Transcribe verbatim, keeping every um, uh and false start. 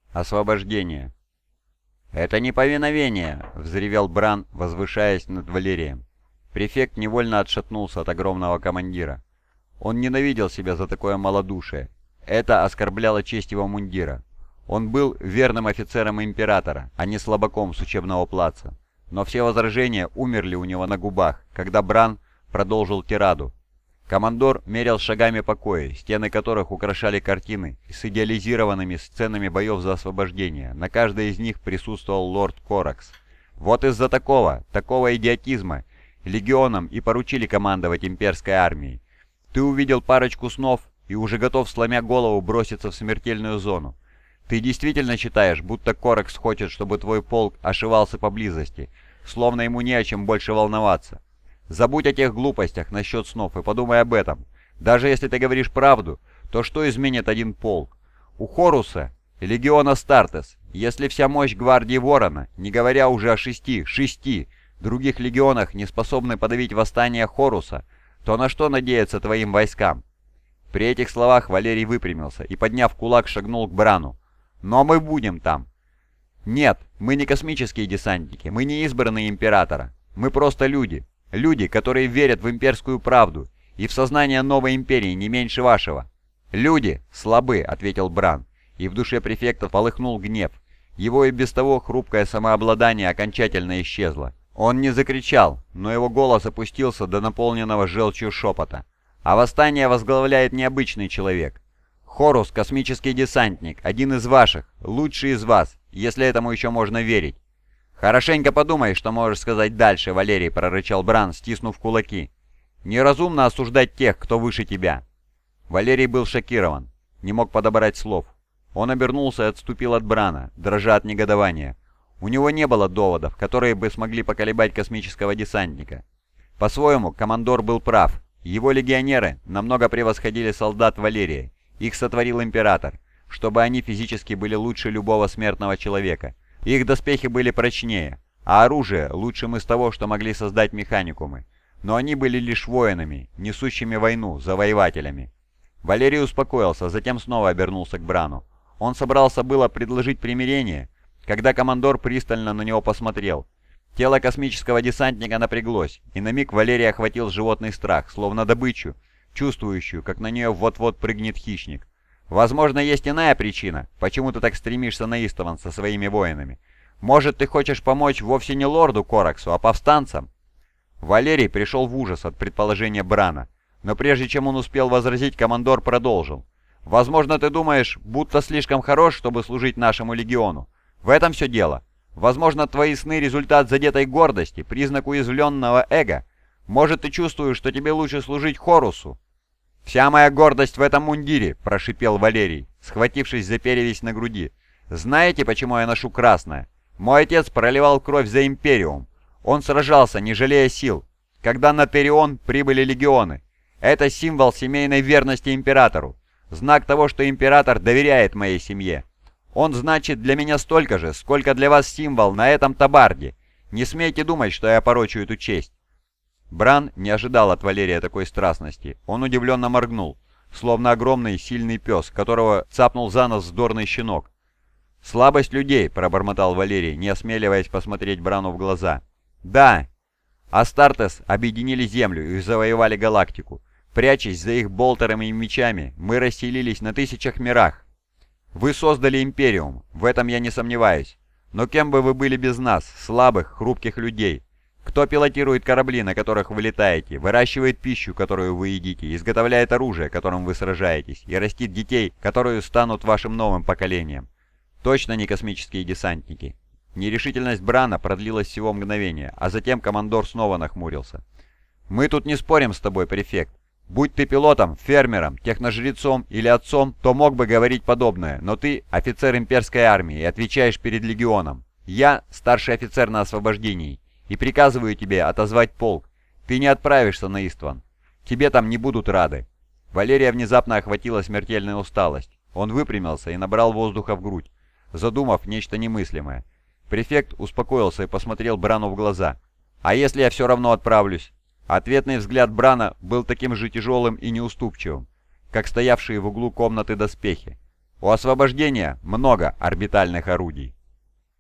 Освобождение. «Это неповиновение!» — взревел Бран, возвышаясь над Валерием. Префект невольно отшатнулся от огромного командира. Он ненавидел себя за такое малодушие. Это оскорбляло честь его мундира. Он был верным офицером императора, а не слабаком с учебного плаца. Но все возражения умерли у него на губах, когда Бран продолжил тираду. Командор мерил шагами покоя, стены которых украшали картины с идеализированными сценами боев за освобождение. На каждой из них присутствовал лорд Коракс. Вот из-за такого, такого идиотизма легионам и поручили командовать имперской армией. Ты увидел парочку снов и уже готов, сломя голову, броситься в смертельную зону. Ты действительно считаешь, будто Коракс хочет, чтобы твой полк ошивался поблизости, словно ему не о чем больше волноваться? Забудь о тех глупостях насчет снов и подумай об этом. Даже если ты говоришь правду, то что изменит один полк? У Хоруса, легиона Стартес, если вся мощь гвардии Ворона, не говоря уже о шести, шести других легионах, не способны подавить восстание Хоруса, то на что надеяться твоим войскам?» При этих словах Валерий выпрямился и, подняв кулак, шагнул к Брану. «Но мы будем там!» «Нет, мы не космические десантники, мы не избранные императора. Мы просто люди. Люди, которые верят в имперскую правду и в сознание новой империи не меньше вашего». «Люди слабы», — ответил Бран, и в душе префекта полыхнул гнев. Его и без того хрупкое самообладание окончательно исчезло. Он не закричал, но его голос опустился до наполненного желчью шепота. «А восстание возглавляет необычный человек. Хорус — космический десантник, один из ваших, лучший из вас, если этому еще можно верить». «Хорошенько подумай, что можешь сказать дальше, Валерий», — прорычал Бран, стиснув кулаки. «Неразумно осуждать тех, кто выше тебя». Валерий был шокирован, не мог подобрать слов. Он обернулся и отступил от Брана, дрожа от негодования. У него не было доводов, которые бы смогли поколебать космического десантника. По-своему, командор был прав. Его легионеры намного превосходили солдат Валерия. Их сотворил император, чтобы они физически были лучше любого смертного человека. Их доспехи были прочнее, а оружие лучшим из того, что могли создать механикумы. Но они были лишь воинами, несущими войну, завоевателями. Валерий успокоился, затем снова обернулся к Брану. Он собрался было предложить примирение, когда командор пристально на него посмотрел. Тело космического десантника напряглось, и на миг Валерия охватил животный страх, словно добычу, чувствующую, как на нее вот-вот прыгнет хищник. «Возможно, есть иная причина, почему ты так стремишься на Истован со своими воинами. Может, ты хочешь помочь вовсе не лорду Кораксу, а повстанцам?» Валерий пришел в ужас от предположения Брана, но прежде чем он успел возразить, командор продолжил. «Возможно, ты думаешь, будто слишком хорош, чтобы служить нашему легиону. В этом все дело. Возможно, твои сны — результат задетой гордости, признак уязвленного эго. Может, ты чувствуешь, что тебе лучше служить Хорусу?» «Вся моя гордость в этом мундире», — прошипел Валерий, схватившись за перевязь на груди. «Знаете, почему я ношу красное? Мой отец проливал кровь за Империум. Он сражался, не жалея сил, когда на Терион прибыли легионы. Это символ семейной верности императору, знак того, что император доверяет моей семье. Он значит для меня столько же, сколько для вас символ на этом табарде. Не смейте думать, что я порочу эту честь». Бран не ожидал от Валерия такой страстности. Он удивленно моргнул, словно огромный сильный пес, которого цапнул за нос вздорный щенок. «Слабость людей», — пробормотал Валерий, не осмеливаясь посмотреть Брану в глаза. «Да, Астартес объединили Землю и завоевали галактику. Прячась за их болтерами и мечами, мы расселились на тысячах мирах. Вы создали Империум, в этом я не сомневаюсь. Но кем бы вы были без нас, слабых, хрупких людей? Кто пилотирует корабли, на которых вы летаете, выращивает пищу, которую вы едите, изготовляет оружие, которым вы сражаетесь, и растит детей, которые станут вашим новым поколением? Точно не космические десантники». Нерешительность Брана продлилась всего мгновение, а затем командор снова нахмурился. «Мы тут не спорим с тобой, префект. Будь ты пилотом, фермером, техножрецом или отцом, то мог бы говорить подобное, но ты офицер имперской армии и отвечаешь перед легионом. Я старший офицер на освобождении и приказываю тебе отозвать полк. Ты не отправишься на Истван. Тебе там не будут рады». Валерия внезапно охватила смертельная усталость. Он выпрямился и набрал воздуха в грудь, задумав нечто немыслимое. Префект успокоился и посмотрел Брану в глаза. «А если я все равно отправлюсь?» Ответный взгляд Брана был таким же тяжелым и неуступчивым, как стоявшие в углу комнаты доспехи. У освобождения много орбитальных орудий.